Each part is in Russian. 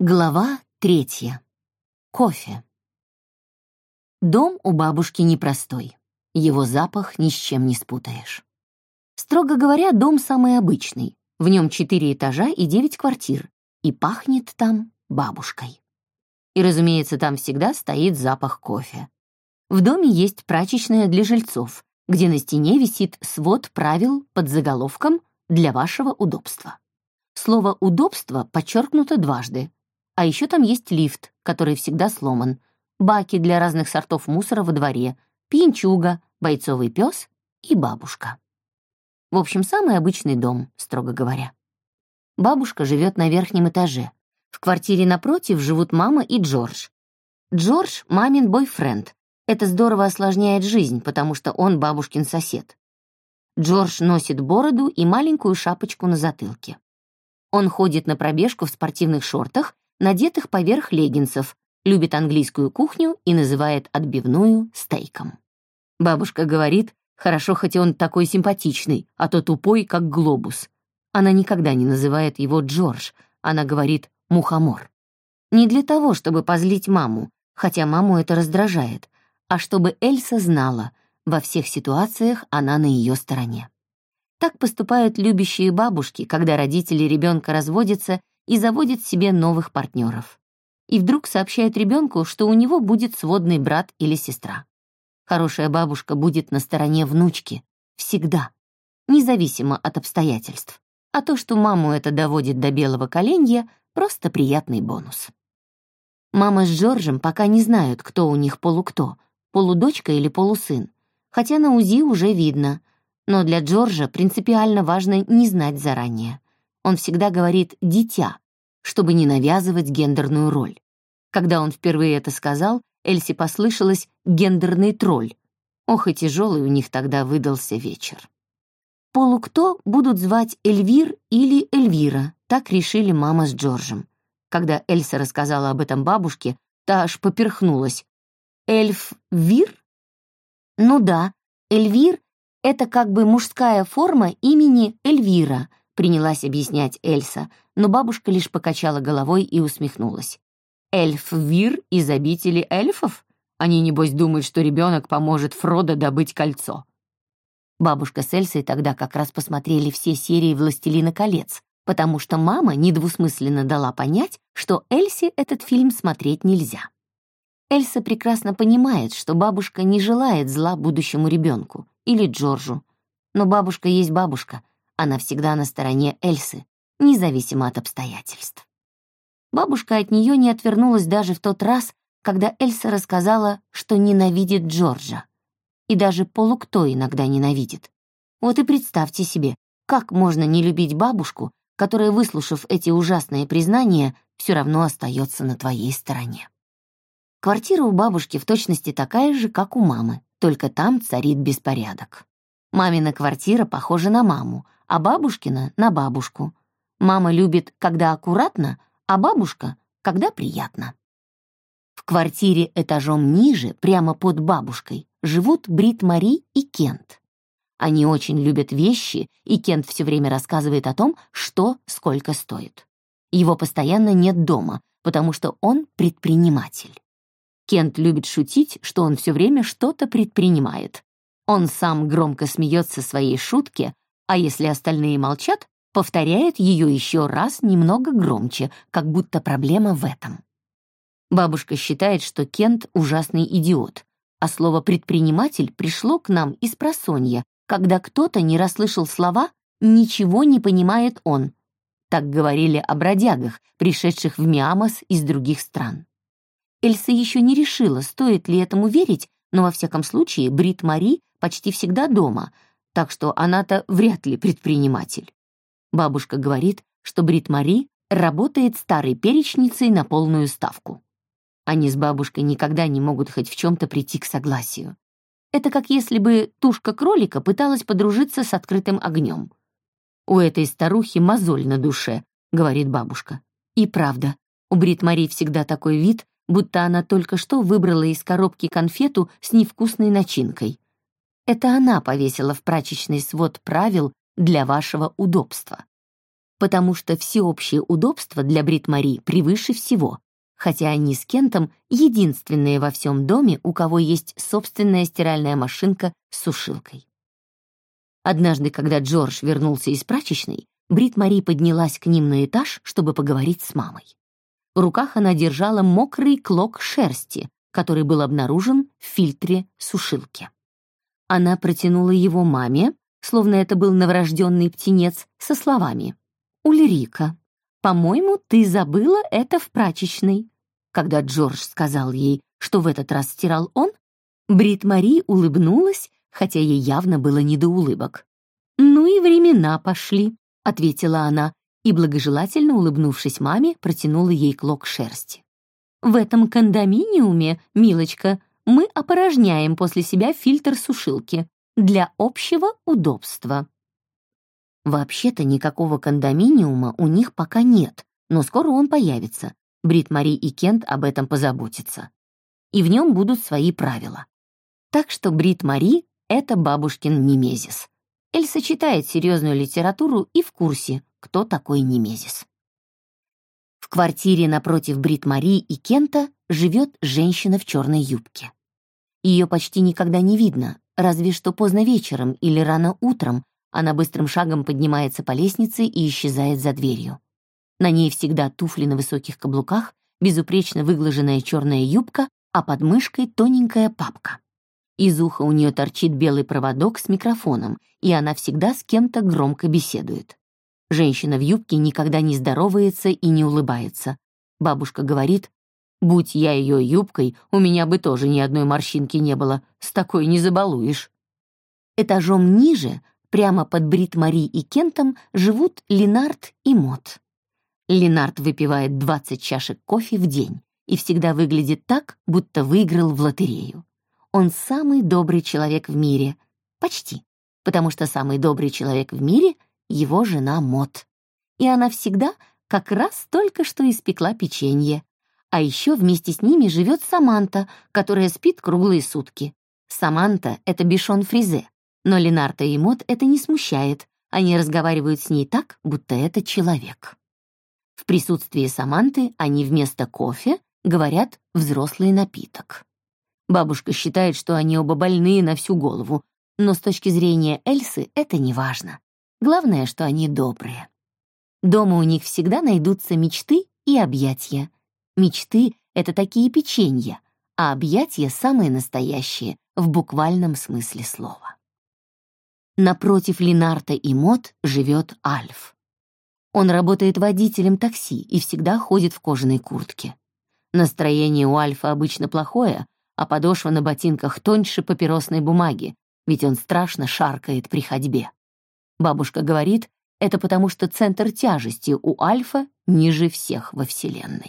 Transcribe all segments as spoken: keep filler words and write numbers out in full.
Глава третья. Кофе. Дом у бабушки непростой. Его запах ни с чем не спутаешь. Строго говоря, дом самый обычный. В нем четыре этажа и девять квартир. И пахнет там бабушкой. И, разумеется, там всегда стоит запах кофе. В доме есть прачечная для жильцов, где на стене висит свод правил под заголовком «Для вашего удобства». Слово «удобство» подчеркнуто дважды. А еще там есть лифт, который всегда сломан, баки для разных сортов мусора во дворе, пьянчуга, бойцовый пес и бабушка. В общем, самый обычный дом, строго говоря. Бабушка живет на верхнем этаже. В квартире напротив живут мама и Джордж. Джордж — мамин бойфренд. Это здорово осложняет жизнь, потому что он бабушкин сосед. Джордж носит бороду и маленькую шапочку на затылке. Он ходит на пробежку в спортивных шортах, надетых поверх леггинсов, любит английскую кухню и называет отбивную стейком. Бабушка говорит, хорошо, хоть он такой симпатичный, а то тупой, как глобус. Она никогда не называет его Джордж, она говорит «мухомор». Не для того, чтобы позлить маму, хотя маму это раздражает, а чтобы Эльса знала, во всех ситуациях она на ее стороне. Так поступают любящие бабушки, когда родители ребенка разводятся и заводят себе новых партнеров. И вдруг сообщают ребенку, что у него будет сводный брат или сестра. Хорошая бабушка будет на стороне внучки. Всегда. Независимо от обстоятельств. А то, что маму это доводит до белого коленя, просто приятный бонус. Мама с Джорджем пока не знают, кто у них полукто, полудочка или полусын. Хотя на УЗИ уже видно. Но для Джорджа принципиально важно не знать заранее. Он всегда говорит «дитя», чтобы не навязывать гендерную роль. Когда он впервые это сказал, Эльсе послышалось «гендерный тролль». Ох, и тяжелый у них тогда выдался вечер. Полукто будут звать Эльвир или Эльвира, так решили мама с Джорджем. Когда Эльса рассказала об этом бабушке, та аж поперхнулась. «Эльф-вир?» Ну да, Эльвир — это как бы мужская форма имени Эльвира, принялась объяснять Эльса, но бабушка лишь покачала головой и усмехнулась. Эльф-вир из обители эльфов? Они, небось, думают, что ребенок поможет Фродо добыть кольцо. Бабушка с Эльсой тогда как раз посмотрели все серии «Властелина колец», потому что мама недвусмысленно дала понять, что Эльсе этот фильм смотреть нельзя. Эльса прекрасно понимает, что бабушка не желает зла будущему ребенку или Джорджу. Но бабушка есть бабушка, она всегда на стороне Эльсы, независимо от обстоятельств. Бабушка от нее не отвернулась даже в тот раз, когда Эльса рассказала, что ненавидит Джорджа. И даже полукто иногда ненавидит. Вот и представьте себе, как можно не любить бабушку, которая, выслушав эти ужасные признания, все равно остается на твоей стороне. Квартира у бабушки в точности такая же, как у мамы, только там царит беспорядок. Мамина квартира похожа на маму, а бабушкина — на бабушку. Мама любит, когда аккуратно, а бабушка — когда приятно. В квартире этажом ниже, прямо под бабушкой, живут Брит-Мари и Кент. Они очень любят вещи, и Кент все время рассказывает о том, что сколько стоит. Его постоянно нет дома, потому что он предприниматель. Кент любит шутить, что он все время что-то предпринимает. Он сам громко смеется своей шутке, а если остальные молчат, повторяет ее еще раз немного громче, как будто проблема в этом. Бабушка считает, что Кент ужасный идиот, а слово «предприниматель» пришло к нам из просонья, когда кто-то не расслышал слова «ничего не понимает он». Так говорили о бродягах, пришедших в Миамос из других стран. Эльса еще не решила, стоит ли этому верить, но во всяком случае Брит-Мари почти всегда дома, так что она-то вряд ли предприниматель. Бабушка говорит, что Брит-Мари работает старой перечницей на полную ставку. Они с бабушкой никогда не могут хоть в чем-то прийти к согласию. Это как если бы тушка кролика пыталась подружиться с открытым огнем. «У этой старухи мозоль на душе», — говорит бабушка. И правда, у Брит-Мари всегда такой вид, будто она только что выбрала из коробки конфету с невкусной начинкой. Это она повесила в прачечный свод правил для вашего удобства. потому что всеобщее удобство для Брит-Мари превыше всего, хотя они с Кентом единственные во всем доме, у кого есть собственная стиральная машинка с сушилкой. Однажды, когда Джордж вернулся из прачечной, Брит-Мари поднялась к ним на этаж, чтобы поговорить с мамой. В руках она держала мокрый клок шерсти, который был обнаружен в фильтре сушилки. Она протянула его маме, словно это был новорожденный птенец, со словами: «Ульрика, по-моему, ты забыла это в прачечной». Когда Джордж сказал ей, что в этот раз стирал он, Брит-Мари улыбнулась, хотя ей явно было не до улыбок. «Ну и времена пошли», — ответила она, и, благожелательно улыбнувшись маме, протянула ей клок шерсти. «В этом кондоминиуме, милочка, мы опорожняем после себя фильтр сушилки для общего удобства». Вообще-то никакого кондоминиума у них пока нет, но скоро он появится. Брит-Мари и Кент об этом позаботятся. И в нем будут свои правила. Так что Брит-Мари — это бабушкин немезис. Эльса читает серьезную литературу и в курсе, кто такой немезис. В квартире напротив Брит-Мари и Кента живет женщина в черной юбке. Ее почти никогда не видно, разве что поздно вечером или рано утром она быстрым шагом поднимается по лестнице и исчезает за дверью. На ней всегда туфли на высоких каблуках, безупречно выглаженная черная юбка, а под мышкой тоненькая папка. Из уха у нее торчит белый проводок с микрофоном, и она всегда с кем-то громко беседует. Женщина в юбке никогда не здоровается и не улыбается. Бабушка говорит: «Будь я ее юбкой, у меня бы тоже ни одной морщинки не было, с такой не забалуешь». Этажом ниже, прямо под Брит-Мари и Кентом, живут Ленард и Мот. Ленард выпивает двадцать чашек кофе в день и всегда выглядит так, будто выиграл в лотерею. Он самый добрый человек в мире. Почти. Потому что самый добрый человек в мире — его жена Мот. И она всегда как раз только что испекла печенье. А еще вместе с ними живет Саманта, которая спит круглые сутки. Саманта — это Бишон Фризе, но Ленарда и Мот это не смущает. Они разговаривают с ней так, будто это человек. В присутствии Саманты они вместо кофе говорят «взрослый напиток». Бабушка считает, что они оба больные на всю голову, но с точки зрения Эльсы это не важно. Главное, что они добрые. Дома у них всегда найдутся мечты и объятия. Мечты — это такие печенья, а объятия — самые настоящие, в буквальном смысле слова. Напротив Ленарда и Мот живет Альф. Он работает водителем такси и всегда ходит в кожаной куртке. Настроение у Альфа обычно плохое, а подошва на ботинках тоньше папиросной бумаги, ведь он страшно шаркает при ходьбе. Бабушка говорит, это потому что центр тяжести у Альфа ниже всех во Вселенной.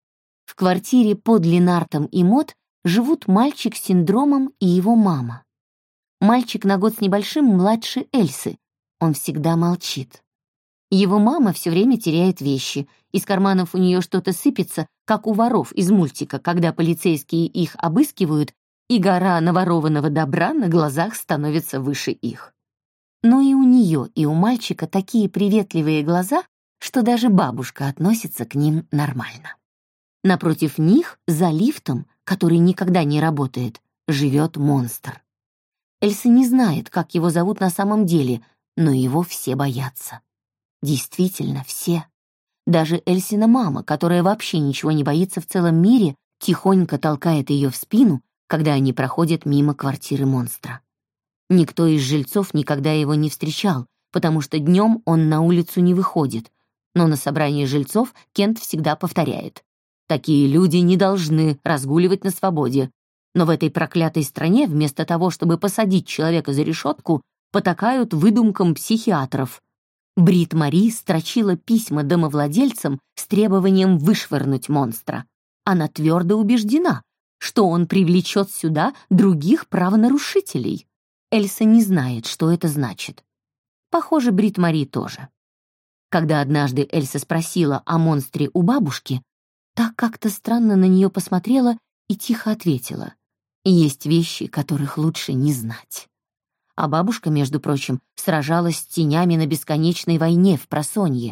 В квартире под Ленардом и Мот живут мальчик с синдромом и его мама. Мальчик на год с небольшим младше Эльсы. Он всегда молчит. Его мама все время теряет вещи. Из карманов у нее что-то сыпется, как у воров из мультика, когда полицейские их обыскивают, и гора наворованного добра на глазах становится выше их. Но и у нее, и у мальчика такие приветливые глаза, что даже бабушка относится к ним нормально. Напротив них, за лифтом, который никогда не работает, живет монстр. Эльса не знает, как его зовут на самом деле, но его все боятся. Действительно, все. Даже Эльсина мама, которая вообще ничего не боится в целом мире, тихонько толкает ее в спину, когда они проходят мимо квартиры монстра. Никто из жильцов никогда его не встречал, потому что днем он на улицу не выходит, но на собрании жильцов Кент всегда повторяет: «Такие люди не должны разгуливать на свободе». Но в этой проклятой стране вместо того, чтобы посадить человека за решетку, потакают выдумкам психиатров. Брит-Мари строчила письма домовладельцам с требованием вышвырнуть монстра. Она твердо убеждена, что он привлечет сюда других правонарушителей. Эльса не знает, что это значит. Похоже, Брит-Мари тоже. Когда однажды Эльса спросила о монстре у бабушки, та как-то странно на нее посмотрела и тихо ответила: «Есть вещи, которых лучше не знать». А бабушка, между прочим, сражалась с тенями на бесконечной войне в просонье,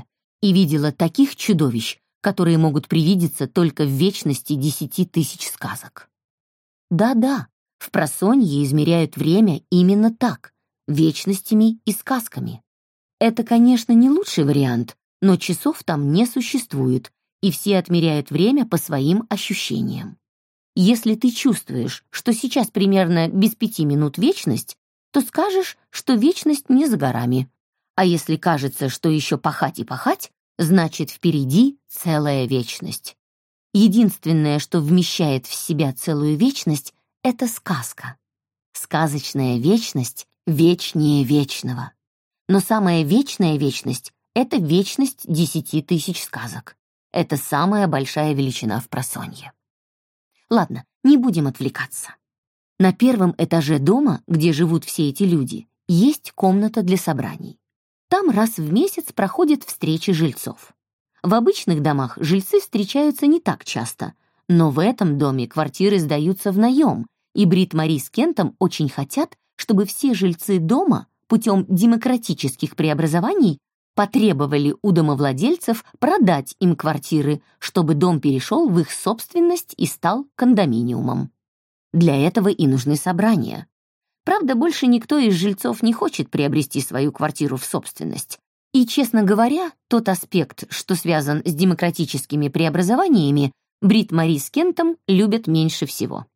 и видела таких чудовищ, которые могут привидеться только в вечности десяти тысяч сказок. Да-да, в просонье измеряют время именно так, вечностями и сказками. Это, конечно, не лучший вариант, но часов там не существует, и все отмеряют время по своим ощущениям. Если ты чувствуешь, что сейчас примерно без пяти минут вечность, то скажешь, что вечность не за горами. А если кажется, что еще пахать и пахать, значит, впереди целая вечность. Единственное, что вмещает в себя целую вечность, это сказка. Сказочная вечность вечнее вечного. Но самая вечная вечность — это вечность десяти тысяч сказок. Это самая большая величина в просонье. Ладно, не будем отвлекаться. На первом этаже дома, где живут все эти люди, есть комната для собраний. Там раз в месяц проходят встречи жильцов. В обычных домах жильцы встречаются не так часто, но в этом доме квартиры сдаются в наем, и Брит-Мари с Кентом очень хотят, чтобы все жильцы дома путем демократических преобразований потребовали у домовладельцев продать им квартиры, чтобы дом перешел в их собственность и стал кондоминиумом. Для этого и нужны собрания. Правда, больше никто из жильцов не хочет приобрести свою квартиру в собственность. И, честно говоря, тот аспект, что связан с демократическими преобразованиями, Брит-Мари с Кентом любят меньше всего.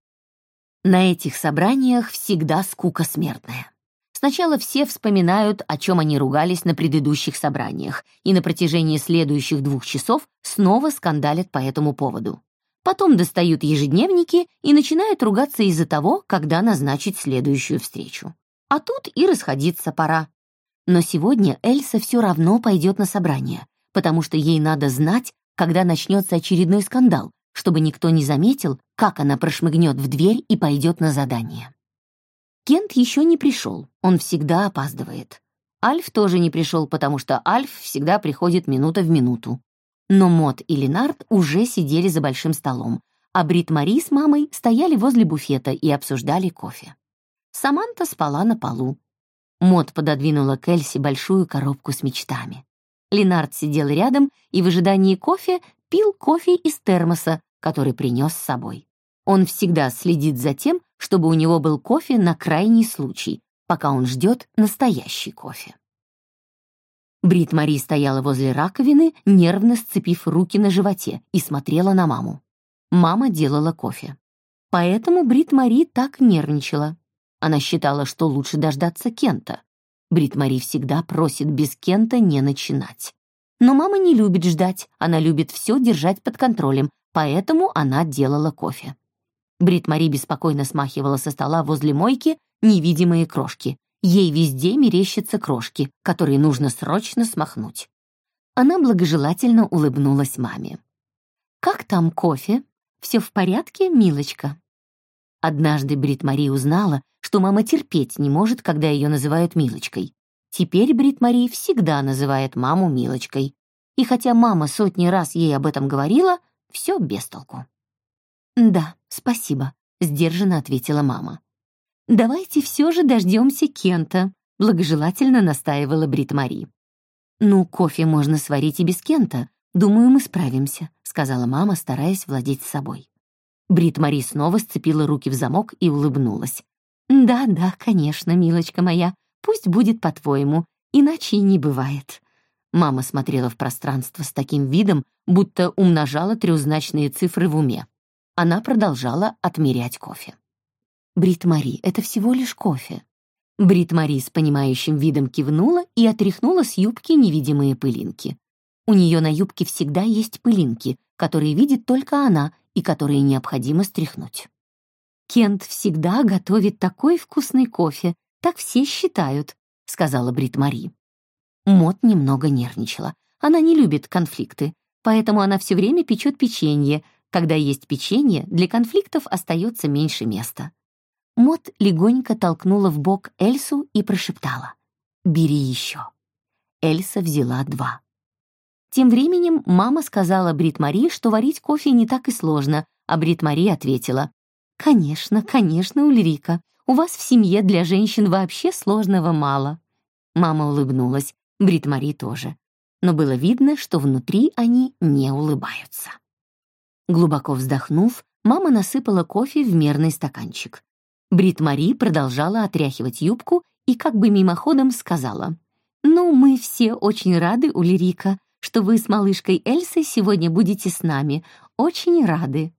На этих собраниях всегда скука смертная. Сначала все вспоминают, о чем они ругались на предыдущих собраниях, и на протяжении следующих двух часов снова скандалят по этому поводу. Потом достают ежедневники и начинают ругаться из-за того, когда назначить следующую встречу. А тут и расходиться пора. Но сегодня Эльса все равно пойдет на собрание, потому что ей надо знать, когда начнется очередной скандал, чтобы никто не заметил, как она прошмыгнет в дверь и пойдет на задание. Кент еще не пришел, он всегда опаздывает. Альф тоже не пришел, потому что Альф всегда приходит минута в минуту. Но Мот и Ленард уже сидели за большим столом, а Брит-Мари с мамой стояли возле буфета и обсуждали кофе. Саманта спала на полу. Мот пододвинула к Эльсе большую коробку с мечтами. Ленард сидел рядом и в ожидании кофе пил кофе из термоса, который принес с собой. Он всегда следит за тем, чтобы у него был кофе на крайний случай, пока он ждет настоящий кофе. Брит-Мари стояла возле раковины, нервно сцепив руки на животе, и смотрела на маму. Мама делала кофе. Поэтому Брит-Мари так нервничала. Она считала, что лучше дождаться Кента. Брит-Мари всегда просит без Кента не начинать. Но мама не любит ждать, она любит все держать под контролем, поэтому она делала кофе. Брит-Мари беспокойно смахивала со стола возле мойки невидимые крошки. Ей везде мерещатся крошки, которые нужно срочно смахнуть. Она благожелательно улыбнулась маме. «Как там кофе? Все в порядке, милочка?» Однажды Брит-Мари узнала, что мама терпеть не может, когда ее называют милочкой. Теперь Брит-Мари всегда называет маму милочкой. И хотя мама сотни раз ей об этом говорила, все без толку. «Да, спасибо», — сдержанно ответила мама. «Давайте все же дождемся Кента», — благожелательно настаивала Брит-Мари. «Ну, кофе можно сварить и без Кента. Думаю, мы справимся», — сказала мама, стараясь владеть собой. Брит-Мари снова сцепила руки в замок и улыбнулась. «Да, да, конечно, милочка моя, пусть будет по-твоему, иначе и не бывает». Мама смотрела в пространство с таким видом, будто умножала трехзначные цифры в уме. Она продолжала отмерять кофе. «Брит-Мари, это всего лишь кофе». Брит-Мари с понимающим видом кивнула и отряхнула с юбки невидимые пылинки. У нее на юбке всегда есть пылинки, которые видит только она и которые необходимо стряхнуть. «Кент всегда готовит такой вкусный кофе, так все считают», — сказала Брит-Мари. Мот немного нервничала. Она не любит конфликты, поэтому она все время печет печенье. Когда есть печенье, для конфликтов остается меньше места. Мот легонько толкнула в бок Эльсу и прошептала: «Бери еще». Эльса взяла два. Тем временем мама сказала Брит-Мари, что варить кофе не так и сложно, а Брит-Мари ответила: «Конечно, конечно, Ульрика, у вас в семье для женщин вообще сложного мало». Мама улыбнулась, Брит-Мари тоже. но было видно, что внутри они не улыбаются. Глубоко вздохнув, мама насыпала кофе в мерный стаканчик. Брит-Мари продолжала отряхивать юбку и как бы мимоходом сказала: «Ну, мы все очень рады, Ульрика, что вы с малышкой Эльсой сегодня будете с нами. Очень рады».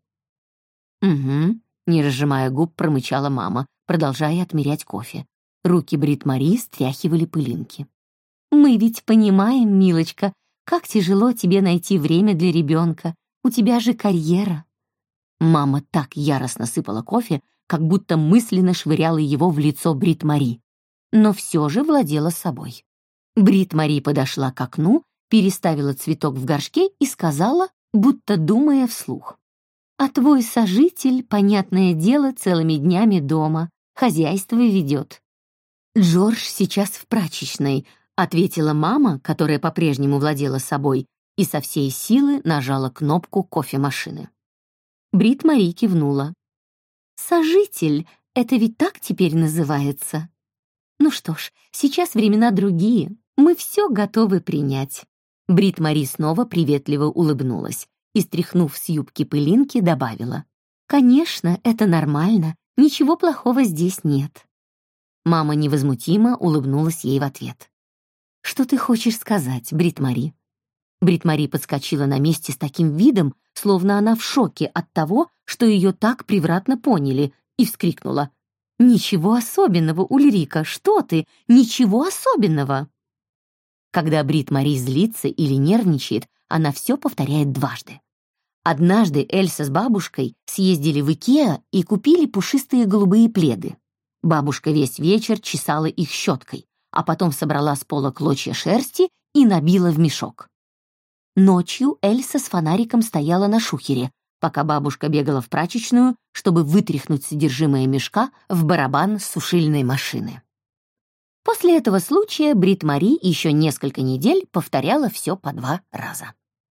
«Угу», — не разжимая губ, промычала мама, продолжая отмерять кофе. Руки Брит-Мари стряхивали пылинки. «Мы ведь понимаем, милочка, как тяжело тебе найти время для ребенка. У тебя же карьера». Мама так яростно сыпала кофе, как будто мысленно швыряла его в лицо Брит-Мари, но все же владела собой. Брит-Мари подошла к окну, переставила цветок в горшке и сказала, будто думая вслух: «А твой сожитель, понятное дело, целыми днями дома, хозяйство ведет». «Джордж сейчас в прачечной», — ответила мама, которая по-прежнему владела собой, и со всей силы нажала кнопку кофемашины. Брит-Мари кивнула. «Сожитель, это ведь так теперь называется? Ну что ж, сейчас времена другие, мы все готовы принять». Брит-Мари снова приветливо улыбнулась и, стряхнув с юбки пылинки, добавила: «Конечно, это нормально, ничего плохого здесь нет». Мама невозмутимо улыбнулась ей в ответ. «Что ты хочешь сказать, Брит-Мари?» Брит-Мари подскочила на месте с таким видом, словно она в шоке от того, что ее так превратно поняли, и вскрикнула: «Ничего особенного, Ульрика, что ты? Ничего особенного!» Когда Брит-Мари злится или нервничает, она все повторяет дважды. Однажды Эльса с бабушкой съездили в Икеа и купили пушистые голубые пледы. Бабушка весь вечер чесала их щеткой, а потом собрала с пола клочья шерсти и набила в мешок. Ночью Эльса с фонариком стояла на шухере, пока бабушка бегала в прачечную, чтобы вытряхнуть содержимое мешка в барабан сушильной машины. После этого случая Брит-Мари еще несколько недель повторяла все по два раза.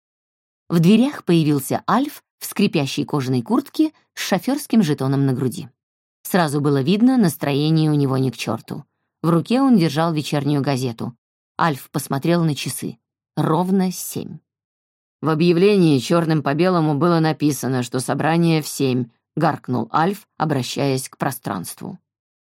В дверях появился Альф в скрипящей кожаной куртке с шоферским жетоном на груди. Сразу было видно, настроение у него ни к черту. В руке он держал вечернюю газету. Альф посмотрел на часы. Ровно семь. «В объявлении черным по белому было написано, что собрание в семь», — гаркнул Альф, обращаясь к пространству.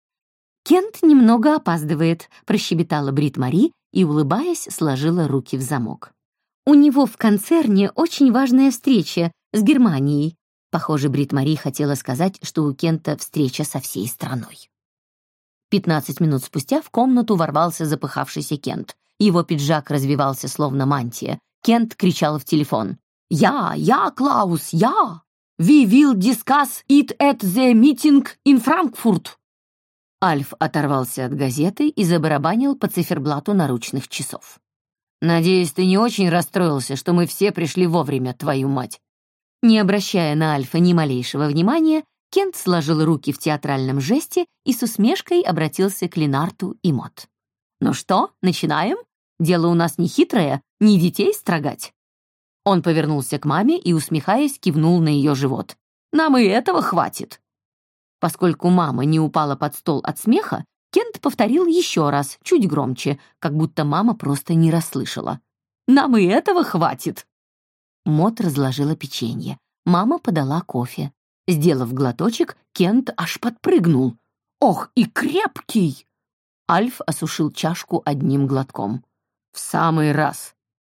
«Кент немного опаздывает», — прощебетала Брит-Мари и, улыбаясь, сложила руки в замок. «У него в концерне очень важная встреча с Германией». Похоже, Брит-Мари хотела сказать, что у Кента встреча со всей страной. Пятнадцать минут спустя в комнату ворвался запыхавшийся Кент. Его пиджак развивался словно мантия. Кент кричал в телефон: «Я, я, Клаус, я! We will discuss it at the meeting in Frankfurt!» Альф оторвался от газеты и забарабанил по циферблату наручных часов. «Надеюсь, ты не очень расстроился, что мы все пришли вовремя, твою мать!» Не обращая на Альфа ни малейшего внимания, Кент сложил руки в театральном жесте и с усмешкой обратился к Ленарту и Мот. «Ну что, начинаем? Дело у нас не хитрое, не детей строгать». Он повернулся к маме и, усмехаясь, кивнул на ее живот. «Нам и этого хватит». Поскольку мама не упала под стол от смеха, Кент повторил еще раз, чуть громче, как будто мама просто не расслышала. «Нам и этого хватит». Мот разложила печенье. Мама подала кофе. Сделав глоточек, Кент аж подпрыгнул. «Ох, и крепкий!» Альф осушил чашку одним глотком. «В самый раз!»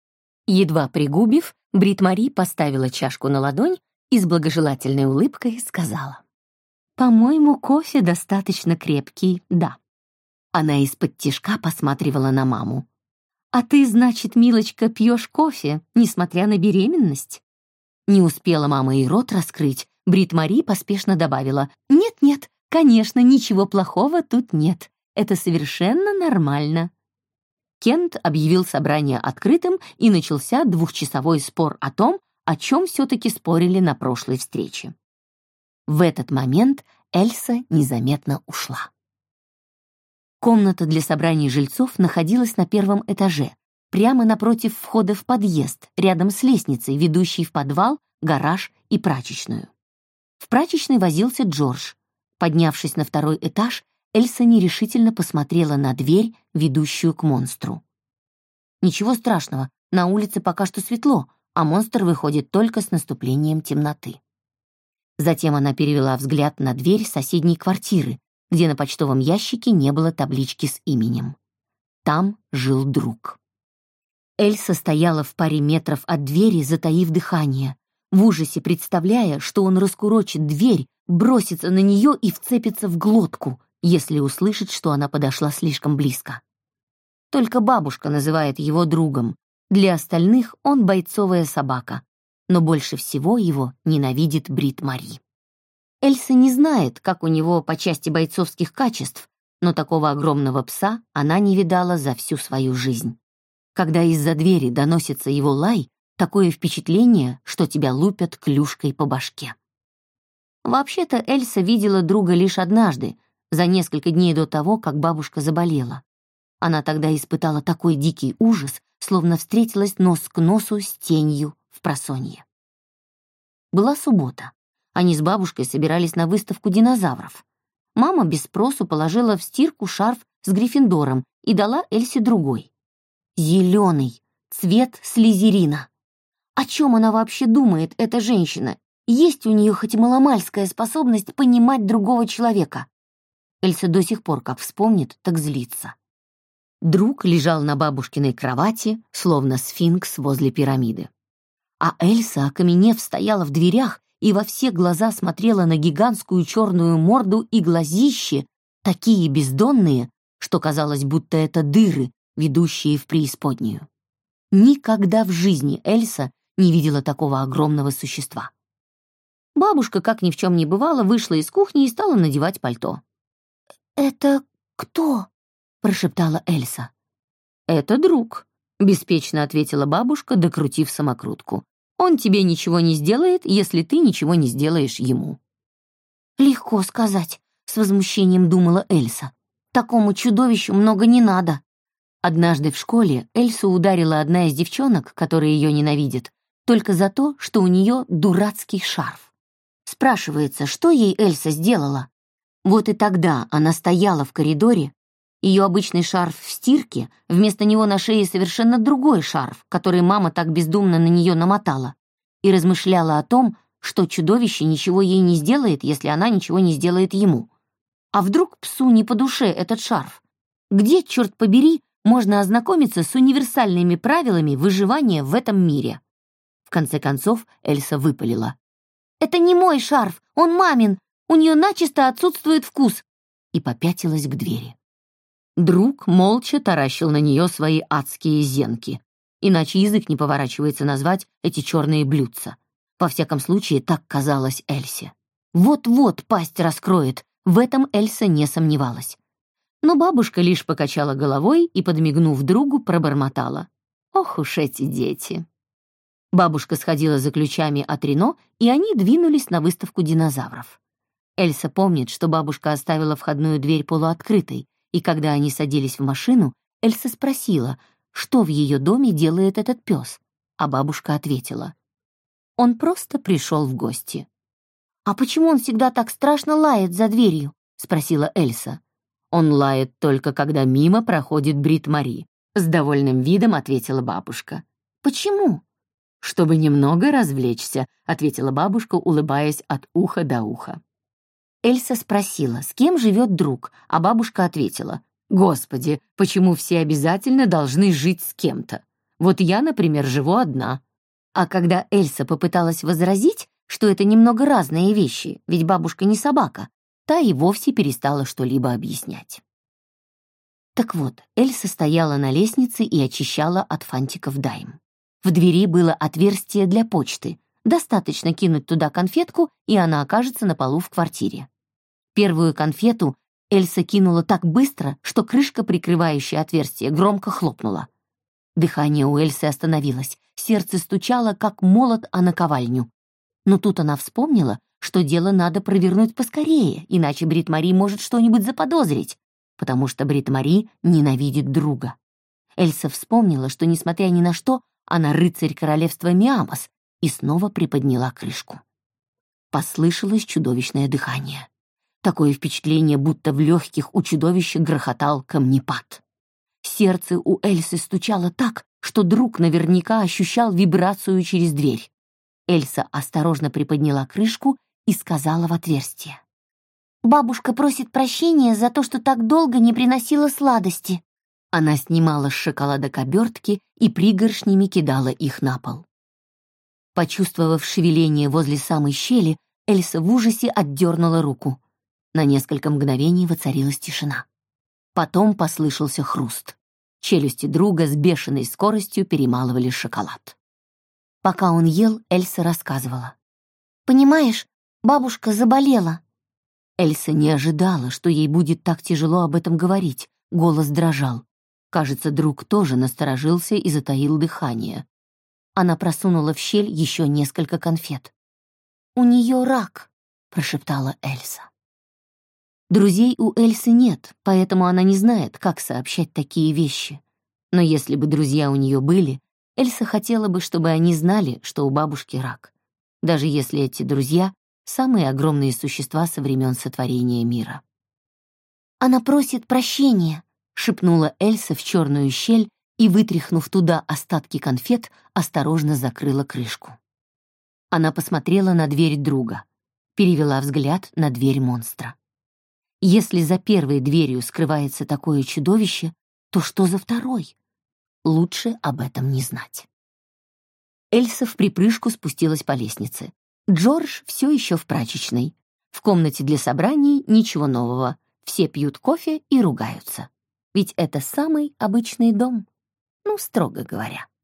Едва пригубив, Брит-Мари поставила чашку на ладонь и с благожелательной улыбкой сказала: «По-моему, кофе достаточно крепкий, да». Она из-под тишка посматривала на маму. «А ты, значит, милочка, пьешь кофе, несмотря на беременность?» Не успела мама и рот раскрыть, Брит-Мари поспешно добавила: «Нет-нет, конечно, ничего плохого тут нет. Это совершенно нормально». Кент объявил собрание открытым, и начался двухчасовой спор о том, о чем все-таки спорили на прошлой встрече. В этот момент Эльса незаметно ушла. Комната для собраний жильцов находилась на первом этаже, прямо напротив входа в подъезд, рядом с лестницей, ведущей в подвал, гараж и прачечную. В прачечной возился Джордж. Поднявшись на второй этаж, Эльса нерешительно посмотрела на дверь, ведущую к монстру. «Ничего страшного, На улице пока что светло, а монстр выходит только с наступлением темноты. Затем она перевела взгляд на дверь соседней квартиры, где на почтовом ящике не было таблички с именем. Там жил друг. Эльса стояла в паре метров от двери, затаив дыхание, в ужасе представляя, что он раскурочит дверь, бросится на нее и вцепится в глотку, если услышит, что она подошла слишком близко. Только бабушка называет его другом. Для остальных он бойцовая собака, но больше всего его ненавидит Брит Мари. Эльса не знает, как у него по части бойцовских качеств, но такого огромного пса она не видала за всю свою жизнь. Когда из-за двери доносится его лай, такое впечатление, что тебя лупят клюшкой по башке. Вообще-то Эльса видела друга лишь однажды, за несколько дней до того, как бабушка заболела. Она тогда испытала такой дикий ужас, словно встретилась нос к носу с тенью впросонье. Была суббота. Они с бабушкой собирались на выставку динозавров. Мама без спросу положила в стирку шарф с Гриффиндором и дала Эльсе другой. Зеленый, цвет слизерина. О чем она вообще думает, эта женщина? Есть у нее хоть и маломальская способность понимать другого человека. Эльса до сих пор, как вспомнит, так злится. Друг лежал на бабушкиной кровати, словно сфинкс возле пирамиды. А Эльса, окаменев, стояла в дверях и во все глаза смотрела на гигантскую черную морду и глазищи, такие бездонные, что казалось, будто это дыры, ведущие в преисподнюю. Никогда в жизни Эльса не видела такого огромного существа. Бабушка, как ни в чем не бывало, вышла из кухни и стала надевать пальто. «Это кто?» — прошептала Эльса. «Это друг», — беспечно ответила бабушка, докрутив самокрутку. «Он тебе ничего не сделает, если ты ничего не сделаешь ему». «Легко сказать», — с возмущением думала Эльса. «Такому чудовищу много не надо». Однажды в школе Эльсу ударила одна из девчонок, которая ее ненавидит, только за то, что у нее дурацкий шарф. Спрашивается, что ей Эльса сделала? Вот и тогда она стояла в коридоре, ее обычный шарф в стирке, вместо него на шее совершенно другой шарф, который мама так бездумно на нее намотала, и размышляла о том, что чудовище ничего ей не сделает, если она ничего не сделает ему. А вдруг псу не по душе этот шарф? Где, черт побери, можно ознакомиться с универсальными правилами выживания в этом мире? В конце концов Эльса выпалила. «Это не мой шарф, он мамин, у нее начисто отсутствует вкус», и попятилась к двери. Друг молча таращил на нее свои адские зенки, иначе язык не поворачивается назвать эти черные блюдца. Во всяком случае, так казалось Эльсе. Вот-вот пасть раскроет, в этом Эльса не сомневалась. Но бабушка лишь покачала головой и, подмигнув другу, пробормотала. «Ох уж эти дети!» Бабушка сходила за ключами от Рено, и они двинулись на выставку динозавров. Эльса помнит, что бабушка оставила входную дверь полуоткрытой, и когда они садились в машину, Эльса спросила, что в ее доме делает этот пес, а бабушка ответила. Он просто пришел в гости. «А почему он всегда так страшно лает за дверью?» — спросила Эльса. «Он лает только, когда мимо проходит Брит Мари», — с довольным видом ответила бабушка. «Почему?» «Чтобы немного развлечься», — ответила бабушка, улыбаясь от уха до уха. Эльса спросила, с кем живет друг, а бабушка ответила. «Господи, почему все обязательно должны жить с кем-то? Вот я, например, живу одна». А когда Эльса попыталась возразить, что это немного разные вещи, ведь бабушка не собака, та и вовсе перестала что-либо объяснять. Так вот, Эльса стояла на лестнице и очищала от фантиков дайм. В двери было отверстие для почты. Достаточно кинуть туда конфетку, и она окажется на полу в квартире. Первую конфету Эльса кинула так быстро, что крышка, прикрывающая отверстие, громко хлопнула. Дыхание у Эльсы остановилось, сердце стучало, как молот о наковальню. Но тут она вспомнила, что дело надо провернуть поскорее, иначе Брит Мари может что-нибудь заподозрить, потому что Брит Мари ненавидит друга. Эльса вспомнила, что, несмотря ни на что, она рыцарь королевства Миамос, и снова приподняла крышку. Послышалось чудовищное дыхание. Такое впечатление, будто в легких у чудовища грохотал камнепад. Сердце у Эльсы стучало так, что друг наверняка ощущал вибрацию через дверь. Эльса осторожно приподняла крышку и сказала в отверстие: «Бабушка просит прощения за то, что так долго не приносила сладости». Она снимала с шоколадок обертки и пригоршнями кидала их на пол. Почувствовав шевеление возле самой щели, Эльса в ужасе отдернула руку. На несколько мгновений воцарилась тишина. Потом послышался хруст. Челюсти друга с бешеной скоростью перемалывали шоколад. Пока он ел, Эльса рассказывала: «Понимаешь, бабушка заболела». Эльса не ожидала, что ей будет так тяжело об этом говорить. Голос дрожал. Кажется, друг тоже насторожился и затаил дыхание. Она просунула в щель еще несколько конфет. «У нее рак», — прошептала Эльса. Друзей у Эльсы нет, поэтому она не знает, как сообщать такие вещи. Но если бы друзья у нее были, Эльса хотела бы, чтобы они знали, что у бабушки рак. Даже если эти друзья — самые огромные существа со времен сотворения мира. «Она просит прощения», — шепнула Эльса в черную щель и, вытряхнув туда остатки конфет, осторожно закрыла крышку. Она посмотрела на дверь друга, перевела взгляд на дверь монстра. Если за первой дверью скрывается такое чудовище, то что за второй? Лучше об этом не знать. Эльса в припрыжку спустилась по лестнице. Джордж все еще в прачечной. В комнате для собраний ничего нового. Все пьют кофе и ругаются. Ведь это самый обычный дом. Ну, строго говоря.